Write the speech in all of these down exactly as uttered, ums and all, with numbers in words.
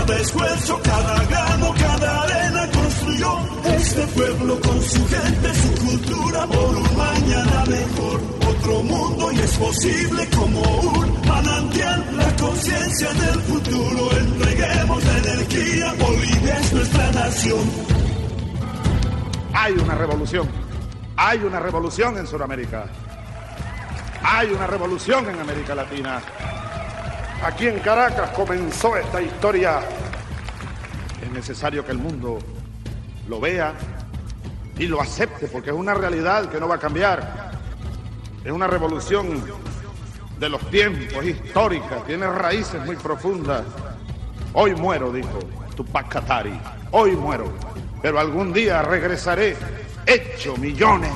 cada esfuerzo, cada grano, cada arena construyó este pueblo con su gente, su cultura, por un mañana mejor. Otro mundo y es posible como un manantial, la conciencia del futuro. Entreguemos la energía, Bolivia es nuestra nación. Hay una revolución, hay una revolución en Sudamérica, hay una revolución en América Latina. Aquí en Caracas comenzó esta historia. Es necesario que el mundo lo vea y lo acepte, porque es una realidad que no va a cambiar. Es una revolución de los tiempos, histórica, tiene raíces muy profundas. Hoy muero, dijo Tupac Katari, hoy muero, pero algún día regresaré hecho millones.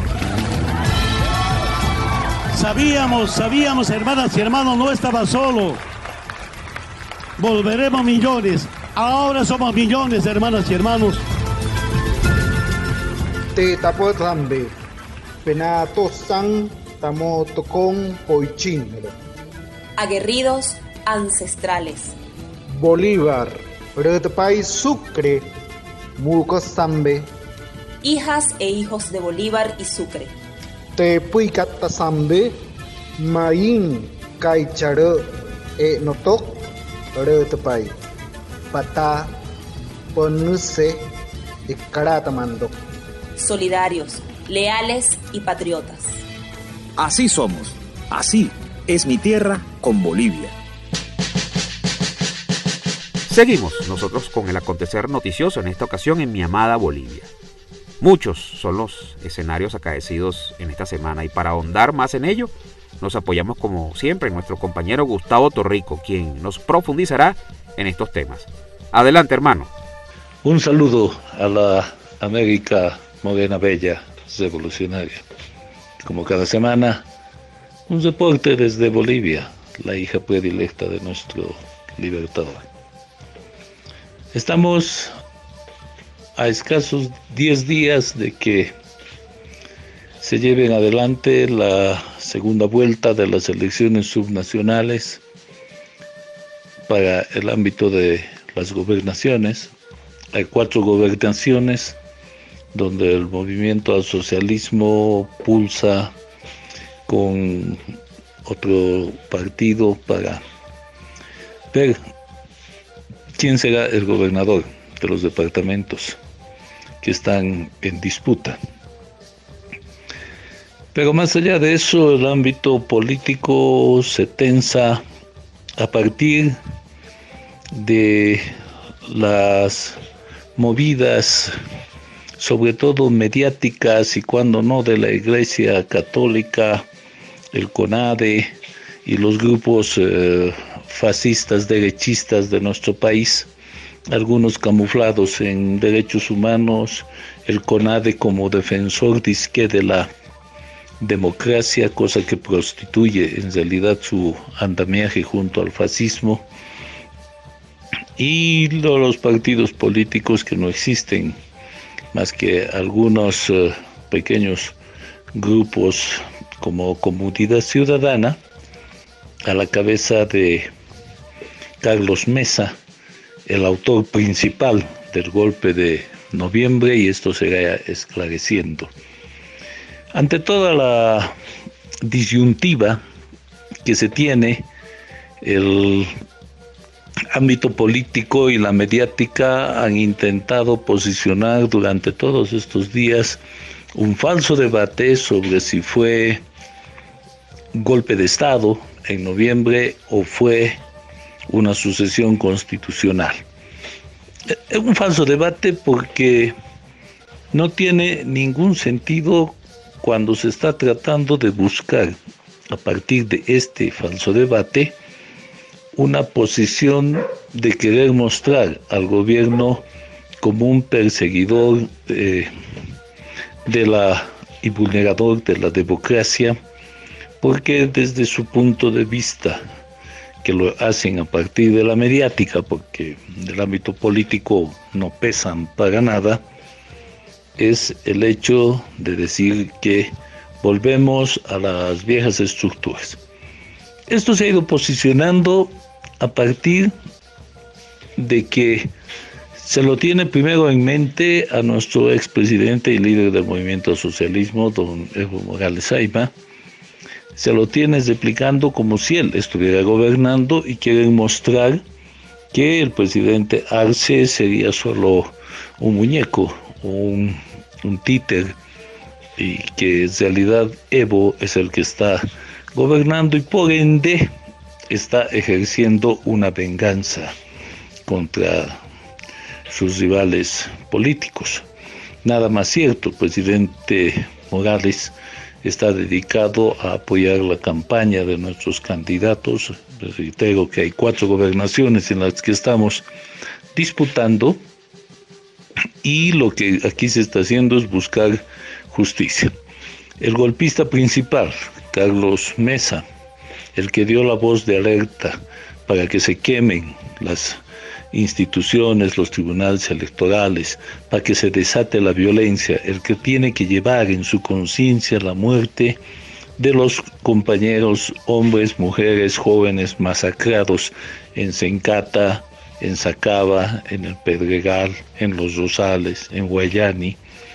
Sabíamos, sabíamos, hermanas y hermanos, no estaba solo. Volveremos millones. Ahora somos millones, hermanas y hermanos. Te tapo tambe. Penato san tamo tocón poichin. Aguerridos ancestrales. Bolívar, Retpay Sucre, Muco Zambe. Hijas e hijos de Bolívar y Sucre. Te puicata Zambe, Maín, Caicharo, e Notok, Retpay. Pata, Ponuse, y Caratamando. Solidarios, leales y patriotas. Así somos, así es mi tierra con Bolivia. Seguimos nosotros con el acontecer noticioso, en esta ocasión en mi amada Bolivia. Muchos son los escenarios acaecidos en esta semana y para ahondar más en ello, nos apoyamos como siempre en nuestro compañero Gustavo Torrico, quien nos profundizará en estos temas. Adelante, hermano. Un saludo a la América morena, bella, revolucionaria. Como cada semana, un reporte desde Bolivia, la hija predilecta de nuestro libertador. Estamos a escasos diez días de que se lleven adelante la segunda vuelta de las elecciones subnacionales para el ámbito de las gobernaciones. Hay cuatro gobernaciones donde el movimiento al socialismo pulsa con otro partido para ver quién será el gobernador de los departamentos que están en disputa. Pero más allá de eso, el ámbito político se tensa a partir de las movidas, sobre todo mediáticas y cuando no de la Iglesia Católica, el CONADE y los grupos eh, fascistas, derechistas de nuestro país, algunos camuflados en derechos humanos, el CONADE como defensor disque de la democracia, cosa que prostituye en realidad su andamiaje junto al fascismo, y los partidos políticos que no existen, más que algunos uh, pequeños grupos como Comunidad Ciudadana, a la cabeza de Carlos Mesa, el autor principal del golpe de noviembre, y esto se irá esclareciendo. Ante toda la disyuntiva que se tiene, el ámbito político y la mediática han intentado posicionar durante todos estos días un falso debate sobre si fue golpe de Estado en noviembre o fue una sucesión constitucional. Es un falso debate porque no tiene ningún sentido cuando se está tratando de buscar, a partir de este falso debate, una posición de querer mostrar al gobierno como un perseguidor eh, de la y vulnerador de la democracia, porque desde su punto de vista, que lo hacen a partir de la mediática, porque del ámbito político no pesan para nada, es el hecho de decir que volvemos a las viejas estructuras. Esto se ha ido posicionando a partir de que se lo tiene primero en mente a nuestro expresidente y líder del movimiento al socialismo, don Evo Morales Ayma. Se lo tiene replicando como si él estuviera gobernando y quieren mostrar que el presidente Arce sería solo un muñeco, un, un títer, y que en realidad Evo es el que está gobernando y por ende está ejerciendo una venganza contra sus rivales políticos. Nada más cierto, el presidente Morales está dedicado a apoyar la campaña de nuestros candidatos. Les reitero que hay cuatro gobernaciones en las que estamos disputando y lo que aquí se está haciendo es buscar justicia. El golpista principal, Carlos Mesa, el que dio la voz de alerta para que se quemen las instituciones, los tribunales electorales, para que se desate la violencia, el que tiene que llevar en su conciencia la muerte de los compañeros, hombres, mujeres, jóvenes masacrados en Sencata, en Sacaba, en el Pedregal, en Los Rosales, en Guayani,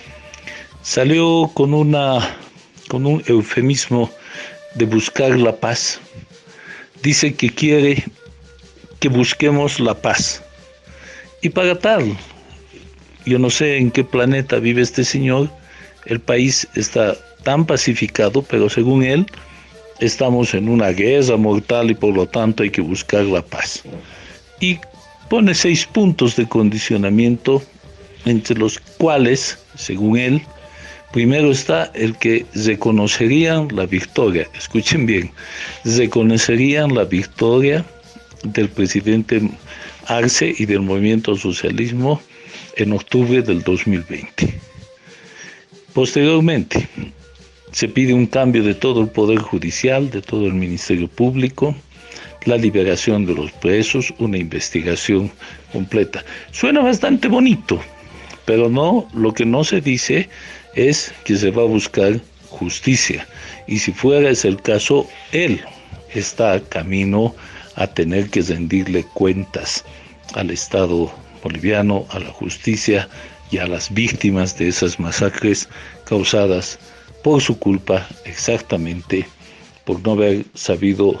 salió con una con un eufemismo de buscar la paz. Dice que quiere que busquemos la paz. Y para tal, yo no sé en qué planeta vive este señor, el país está tan pacificado, pero según él, estamos en una guerra mortal y por lo tanto hay que buscar la paz. Y pone seis puntos de condicionamiento, entre los cuales, según él, primero está el que reconocerían la victoria, escuchen bien, reconocerían la victoria del presidente Arce y del movimiento socialismo en octubre del dos mil veinte. Posteriormente, se pide un cambio de todo el Poder Judicial, de todo el Ministerio Público, la liberación de los presos, una investigación completa. Suena bastante bonito, pero no, lo que no se dice es que se va a buscar justicia. Y si fuera ese el caso, él está camino a tener que rendirle cuentas al Estado boliviano, a la justicia y a las víctimas de esas masacres causadas por su culpa, exactamente por no haber sabido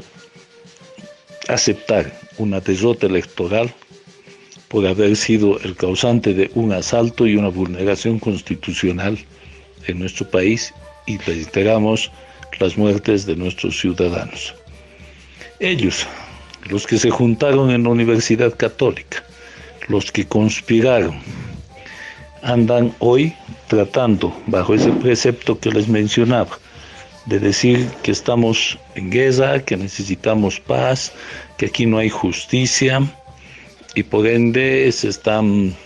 aceptar una derrota electoral, por haber sido el causante de un asalto y una vulneración constitucional en nuestro país y reiteramos las muertes de nuestros ciudadanos. Ellos, los que se juntaron en la Universidad Católica, los que conspiraron, andan hoy tratando, bajo ese precepto que les mencionaba, de decir que estamos en guerra, que necesitamos paz, que aquí no hay justicia, y por ende se están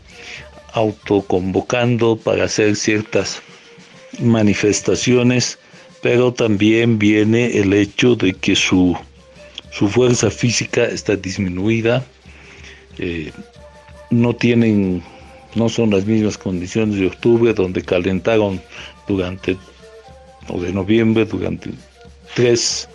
autoconvocando para hacer ciertas manifestaciones, pero también viene el hecho de que su Su fuerza física está disminuida, eh, no tienen, no son las mismas condiciones de octubre, donde calentaron durante, o de noviembre, durante tres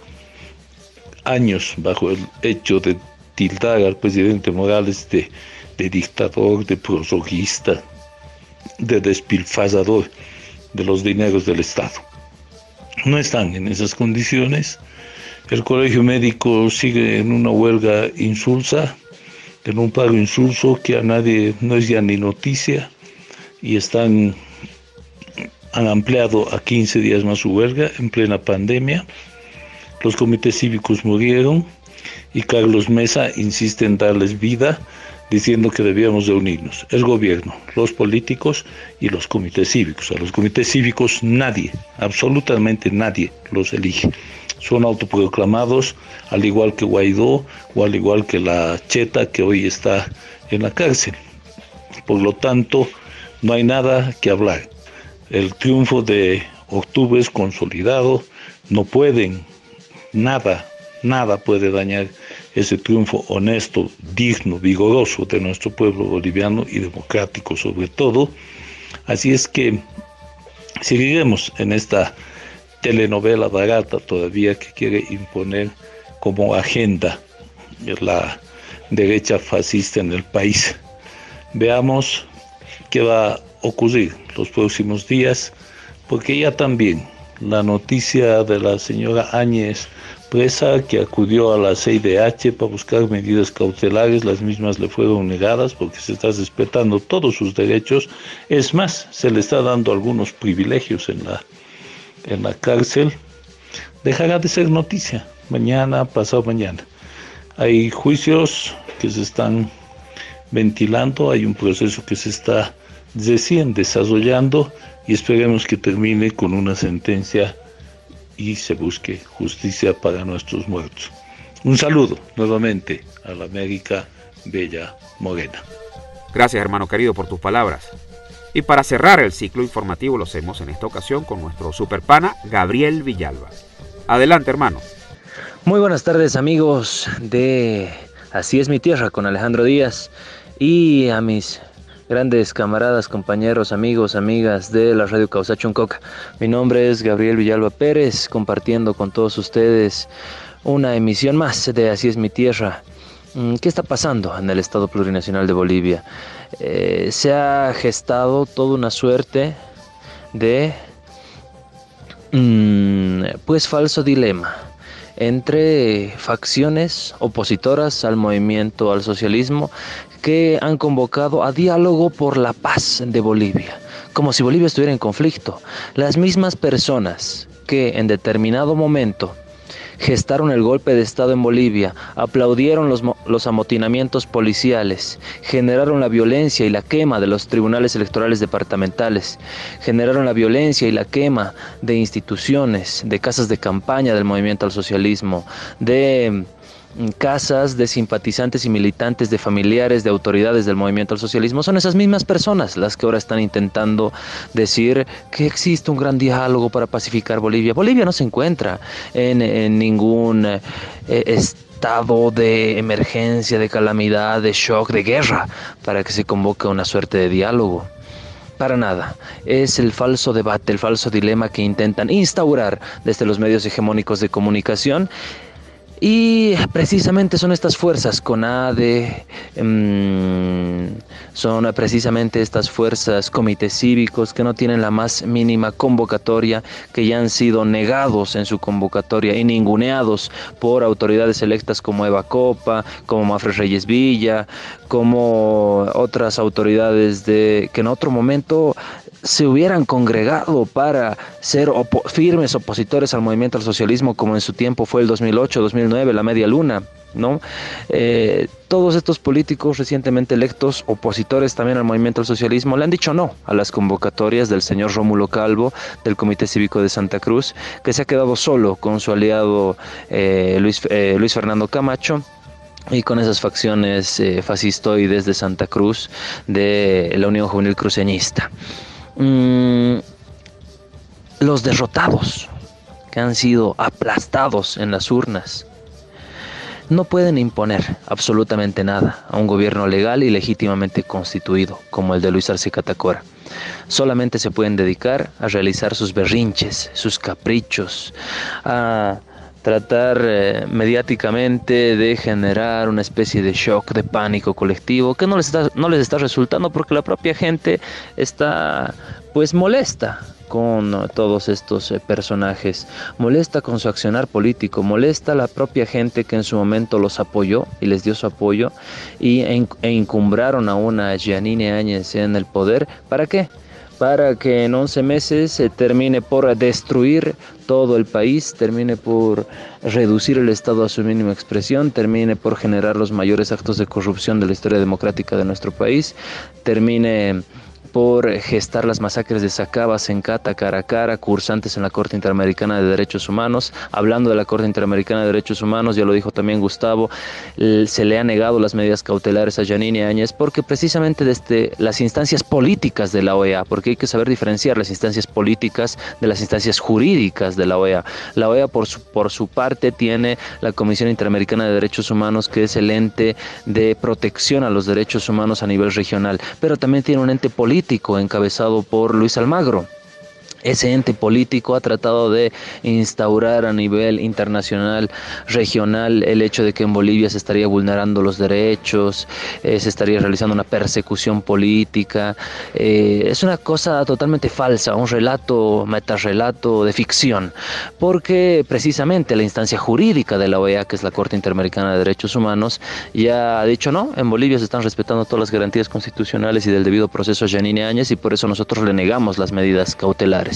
años, bajo el hecho de tildar al presidente Morales de, de dictador, de prosogista, de despilfarrador de los dineros del Estado. No están en esas condiciones. El colegio médico sigue en una huelga insulsa, en un paro insulso que a nadie no es ya ni noticia, y están, han ampliado a quince días más su huelga en plena pandemia. Los comités cívicos murieron y Carlos Mesa insiste en darles vida, diciendo que debíamos reunirnos, el gobierno, los políticos y los comités cívicos. A los comités cívicos nadie, absolutamente nadie los elige. Son autoproclamados, al igual que Guaidó o al igual que la Cheta que hoy está en la cárcel. Por lo tanto, no hay nada que hablar. El triunfo de octubre es consolidado, no pueden, nada, nada puede dañar ese triunfo honesto, digno, vigoroso de nuestro pueblo boliviano y democrático sobre todo. Así es que seguiremos en esta telenovela barata todavía que quiere imponer como agenda la, derecha fascista en el país. Veamos qué va a ocurrir los próximos días, porque ya también la noticia de la señora Áñez presa, que acudió a la C I D H para buscar medidas cautelares, las mismas le fueron negadas porque se está respetando todos sus derechos. Es más, se le está dando algunos privilegios en la, en la cárcel. Dejará de ser noticia mañana, pasado mañana. Hay juicios que se están ventilando, hay un proceso que se está recién desarrollando y esperemos que termine con una sentencia y se busque justicia para nuestros muertos. Un saludo nuevamente a la América Bella Morena. Gracias, hermano querido, por tus palabras. Y para cerrar el ciclo informativo lo hacemos en esta ocasión con nuestro superpana Gabriel Villalba. Adelante, hermano. Muy buenas tardes, amigos de Así es mi tierra con Alejandro Díaz y a mis grandes camaradas, compañeros, amigos, amigas de la Radio Causachuncoca. Mi nombre es Gabriel Villalba Pérez, compartiendo con todos ustedes una emisión más de Así es mi tierra. ¿Qué está pasando en el Estado Plurinacional de Bolivia? Eh, se ha gestado toda una suerte de mmm, pues falso dilema entre facciones opositoras al movimiento al socialismo que han convocado a diálogo por la paz de Bolivia, como si Bolivia estuviera en conflicto. Las mismas personas que en determinado momento gestaron el golpe de Estado en Bolivia, aplaudieron los, los amotinamientos policiales, generaron la violencia y la quema de los tribunales electorales departamentales, generaron la violencia y la quema de instituciones, de casas de campaña del movimiento al socialismo, de casas de simpatizantes y militantes, de familiares, de autoridades del movimiento al socialismo. Son esas mismas personas las que ahora están intentando decir que existe un gran diálogo para pacificar Bolivia. Bolivia no se encuentra en, en ningún eh, estado de emergencia, de calamidad, de shock, de guerra, para que se convoque una suerte de diálogo. Para nada. Es el falso debate, el falso dilema que intentan instaurar desde los medios hegemónicos de comunicación. Y precisamente son estas fuerzas, CONADE, mmm, son precisamente estas fuerzas, comités cívicos que no tienen la más mínima convocatoria, que ya han sido negados en su convocatoria y ninguneados por autoridades electas como Eva Copa, como Mafre Reyes Villa, como otras autoridades de que en otro momento se hubieran congregado para ser opo- firmes opositores al movimiento al socialismo, como en su tiempo fue el dos mil ocho, dos mil nueve, la media luna, ¿no? Eh, todos estos políticos recientemente electos, opositores también al movimiento al socialismo, le han dicho no a las convocatorias del señor Rómulo Calvo, del Comité Cívico de Santa Cruz, que se ha quedado solo con su aliado eh, Luis, eh, Luis Fernando Camacho, y con esas facciones eh, fascistoides de Santa Cruz, de la Unión Juvenil Cruceñista. Mm, los derrotados, que han sido aplastados en las urnas, no pueden imponer absolutamente nada a un gobierno legal y legítimamente constituido como el de Luis Arce Catacora. Solamente se pueden dedicar a realizar sus berrinches, sus caprichos, a tratar eh, mediáticamente de generar una especie de shock, de pánico colectivo que no les está, no les está resultando, porque la propia gente está pues molesta con todos estos eh, personajes, molesta con su accionar político, molesta a la propia gente que en su momento los apoyó y les dio su apoyo y, e, e encumbraron a una Jeanine Áñez en el poder. ¿Para qué? Para que en once meses se termine por destruir todo el país, termine por reducir el Estado a su mínima expresión, termine por generar los mayores actos de corrupción de la historia democrática de nuestro país, termine por gestar las masacres de Sacaba, Sencata, Caracara, cursantes en la Corte Interamericana de Derechos Humanos. Hablando de la Corte Interamericana de Derechos Humanos, ya lo dijo también Gustavo, se le ha negado las medidas cautelares a Jeanine Áñez porque precisamente desde las instancias políticas de la O E A, porque hay que saber diferenciar las instancias políticas de las instancias jurídicas de la O E A. La O E A por su, por su parte tiene la Comisión Interamericana de Derechos Humanos, que es el ente de protección a los derechos humanos a nivel regional, pero también tiene un ente político encabezado por Luis Almagro. ese ente político ha tratado de instaurar a nivel internacional, regional, el hecho de que en Bolivia se estaría vulnerando los derechos, eh, se estaría realizando una persecución política. Eh, es una cosa totalmente falsa, un relato, metarrelato de ficción, porque precisamente la instancia jurídica de la O E A, que es la Corte Interamericana de Derechos Humanos, ya ha dicho no, en Bolivia se están respetando todas las garantías constitucionales y del debido proceso a Yanine Áñez, y por eso nosotros le negamos las medidas cautelares.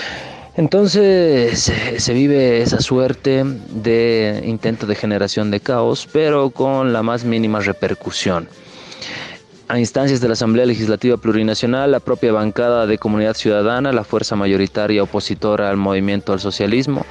Entonces se, se vive esa suerte de intento de generación de caos, pero con la más mínima repercusión. A instancias de la Asamblea Legislativa Plurinacional, la propia bancada de Comunidad Ciudadana, la fuerza mayoritaria opositora al movimiento al socialismo,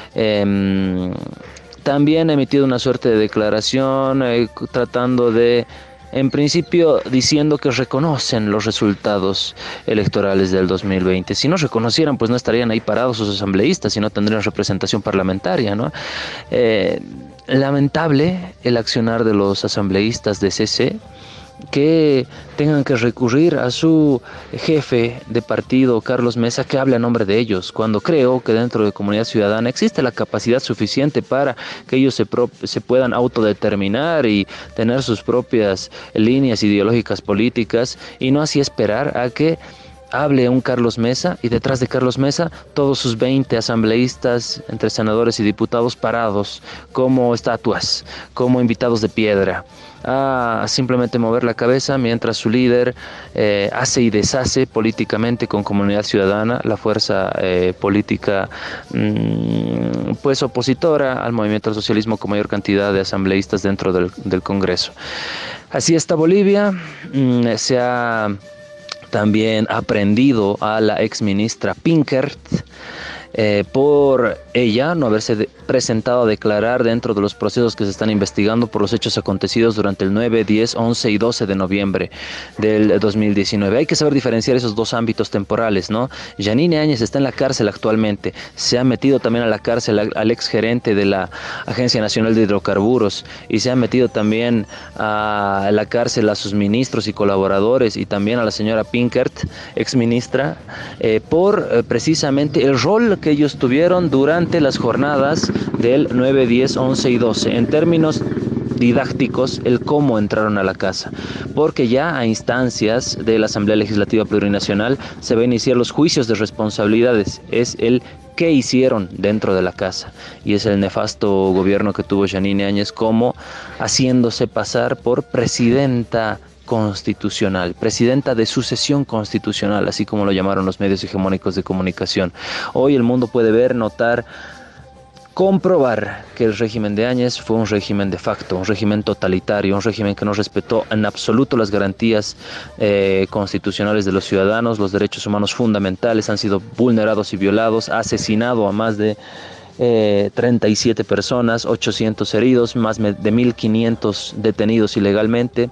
eh, también ha emitido una suerte de declaración eh, tratando de, en principio, diciendo que reconocen los resultados electorales del dos mil veinte. Si no reconocieran, pues no estarían ahí parados sus asambleístas y no tendrían representación parlamentaria, ¿no? Eh, lamentable el accionar de los asambleístas de C C, que tengan que recurrir a su jefe de partido, Carlos Mesa, que hable a nombre de ellos, cuando creo que dentro de Comunidad Ciudadana existe la capacidad suficiente para que ellos se, pro- se puedan autodeterminar y tener sus propias líneas ideológicas políticas, y no así esperar a que hable un Carlos Mesa y detrás de Carlos Mesa todos sus veinte asambleístas, entre senadores y diputados, parados como estatuas, como invitados de piedra, a simplemente mover la cabeza mientras su líder eh, hace y deshace políticamente con Comunidad Ciudadana, la fuerza eh, política mmm, pues opositora al movimiento al socialismo con mayor cantidad de asambleístas dentro del, del Congreso. Así está Bolivia. mmm, se ha también aprendido a la exministra Pinkert eh, por ella no haberse de, presentado a declarar dentro de los procesos que se están investigando por los hechos acontecidos durante el nueve, diez, once y doce de noviembre del dos mil diecinueve. Hay que saber diferenciar esos dos ámbitos temporales, ¿no? Yanine Áñez está en la cárcel actualmente, se ha metido también a la cárcel al, al exgerente de la Agencia Nacional de Hidrocarburos, y se ha metido también a la cárcel a sus ministros y colaboradores, y también a la señora Pinkert, exministra, eh, por eh, precisamente el rol que ellos tuvieron durante las jornadas del nueve, diez, once y doce, en términos didácticos, el cómo entraron a la casa, porque ya a instancias de la Asamblea Legislativa Plurinacional se va a iniciar los juicios de responsabilidades, es el qué hicieron dentro de la casa, y es el nefasto gobierno que tuvo Yanine Áñez como haciéndose pasar por presidenta constitucional, presidenta de sucesión constitucional, así como lo llamaron los medios hegemónicos de comunicación. Hoy el mundo puede ver, notar, comprobar que el régimen de Áñez fue un régimen de facto, un régimen totalitario, un régimen que no respetó en absoluto las garantías eh, constitucionales de los ciudadanos. Los derechos humanos fundamentales han sido vulnerados y violados, ha asesinado a más de Eh, treinta y siete personas, ochocientos heridos, más de mil quinientos detenidos ilegalmente,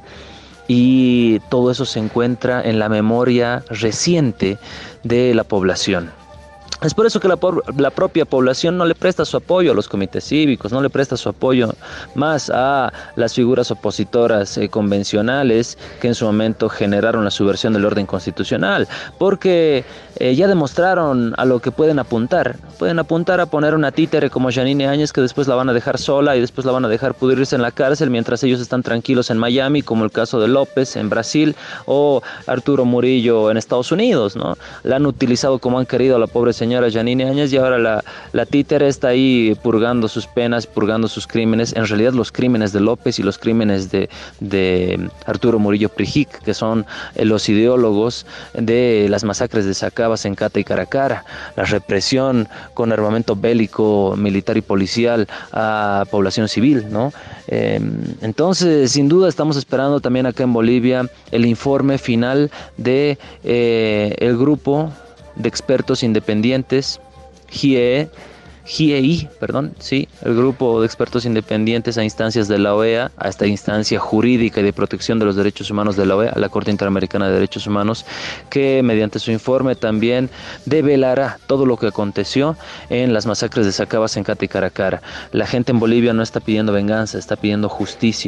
y todo eso se encuentra en la memoria reciente de la población. Es por eso que la, la propia población no le presta su apoyo a los comités cívicos, no le presta su apoyo más a las figuras opositoras eh, convencionales que en su momento generaron la subversión del orden constitucional, porque eh, ya demostraron a lo que pueden apuntar. Pueden apuntar a poner una títere como Yanine Áñez, que después la van a dejar sola y después la van a dejar pudrirse en la cárcel mientras ellos están tranquilos en Miami, como el caso de López en Brasil o Arturo Murillo en Estados Unidos, ¿no? La han utilizado como han querido a la pobre señora Yanine Áñez, y ahora la, la títere está ahí purgando sus penas, purgando sus crímenes. En realidad los crímenes de López y los crímenes de, de Arturo Murillo Prijic, que son eh, los ideólogos de las masacres de Sacabas, Encata y Caracara, la represión con armamento bélico, militar y policial a población civil, ¿no? Eh, entonces, sin duda estamos esperando también acá en Bolivia el informe final de eh, el grupo de expertos independientes, G I E, G I E I, perdón, sí, el grupo de expertos independientes a instancias de la O E A, a esta instancia jurídica y de protección de los derechos humanos de la O E A, la Corte Interamericana de Derechos Humanos, que mediante su informe también develará todo lo que aconteció en las masacres de Sacabas, Encata y Caracara. La gente en Bolivia no está pidiendo venganza, está pidiendo justicia.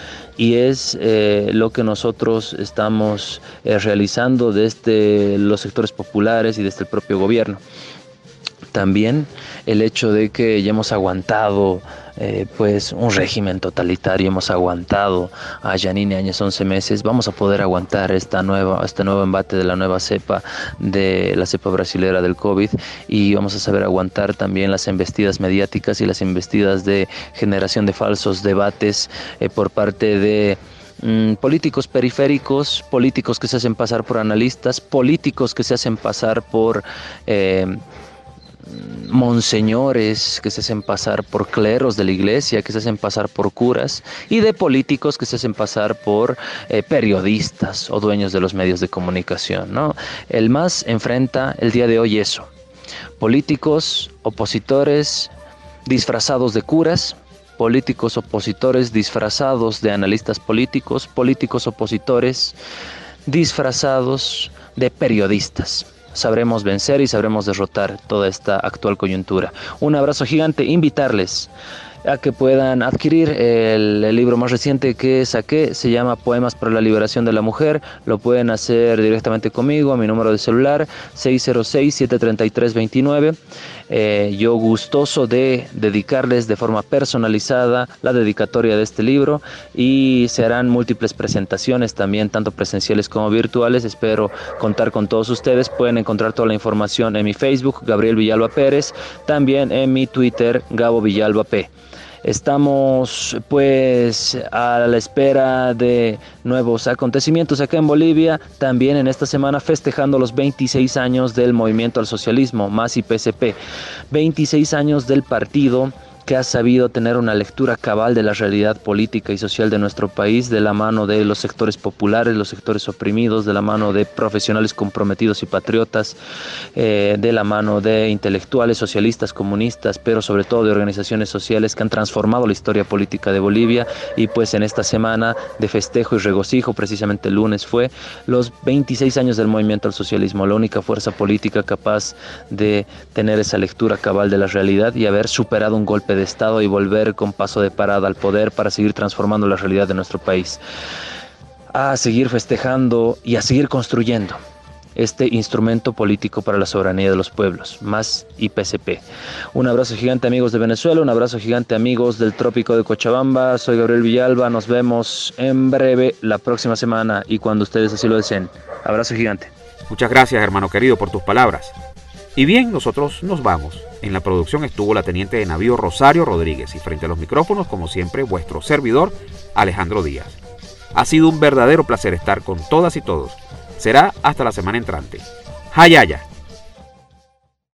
y es eh, lo que nosotros estamos eh, realizando desde los sectores populares y desde el propio gobierno. También el hecho de que ya hemos aguantado eh, pues un régimen totalitario, hemos aguantado a Yanine Áñez once meses, vamos a poder aguantar esta nueva, este nuevo embate de la nueva cepa, de la cepa brasilera del COVID, y vamos a saber aguantar también las embestidas mediáticas y las embestidas de generación de falsos debates eh, por parte de Mm, políticos periféricos, políticos que se hacen pasar por analistas, políticos que se hacen pasar por eh, monseñores, que se hacen pasar por cleros de la iglesia, que se hacen pasar por curas, y de políticos que se hacen pasar por eh, periodistas o dueños de los medios de comunicación, ¿no? El M A S enfrenta el día de hoy eso: políticos opositores disfrazados de curas, políticos opositores disfrazados de analistas políticos, políticos opositores disfrazados de periodistas. Sabremos vencer y sabremos derrotar toda esta actual coyuntura. Un abrazo gigante, invitarles a que puedan adquirir el, el libro más reciente que saqué, se llama Poemas para la Liberación de la Mujer. Lo pueden hacer directamente conmigo a mi número de celular seis cero seis, siete tres tres, dos nueve. Eh, yo gustoso de dedicarles de forma personalizada la dedicatoria de este libro, y se harán múltiples presentaciones también, tanto presenciales como virtuales. Espero contar con todos ustedes. Pueden encontrar toda la información en mi Facebook, Gabriel Villalba Pérez, también en mi Twitter, Gabo Villalba P. Estamos pues a la espera de nuevos acontecimientos acá en Bolivia, también en esta semana festejando los veintiséis años del Movimiento al Socialismo, M A S y P S P, veintiséis años del partido que ha sabido tener una lectura cabal de la realidad política y social de nuestro país, de la mano de los sectores populares, los sectores oprimidos, de la mano de profesionales comprometidos y patriotas, eh, de la mano de intelectuales, socialistas, comunistas, pero sobre todo de organizaciones sociales que han transformado la historia política de Bolivia. Y pues en esta semana de festejo y regocijo, precisamente el lunes fue los veintiséis años del Movimiento al Socialismo, la única fuerza política capaz de tener esa lectura cabal de la realidad y haber superado un golpe de Estado y volver con paso de parada al poder para seguir transformando la realidad de nuestro país, a seguir festejando y a seguir construyendo este instrumento político para la soberanía de los pueblos, M A S y P S P. Un abrazo gigante, amigos de Venezuela, un abrazo gigante, amigos del Trópico de Cochabamba. Soy Gabriel Villalba, nos vemos en breve la próxima semana y cuando ustedes así lo deseen. Abrazo gigante. Muchas gracias, hermano querido, por tus palabras. Y bien, nosotros nos vamos. En la producción estuvo la teniente de navío Rosario Rodríguez y frente a los micrófonos, como siempre, vuestro servidor, Alejandro Díaz. Ha sido un verdadero placer estar con todas y todos. Será hasta la semana entrante. Hayaya.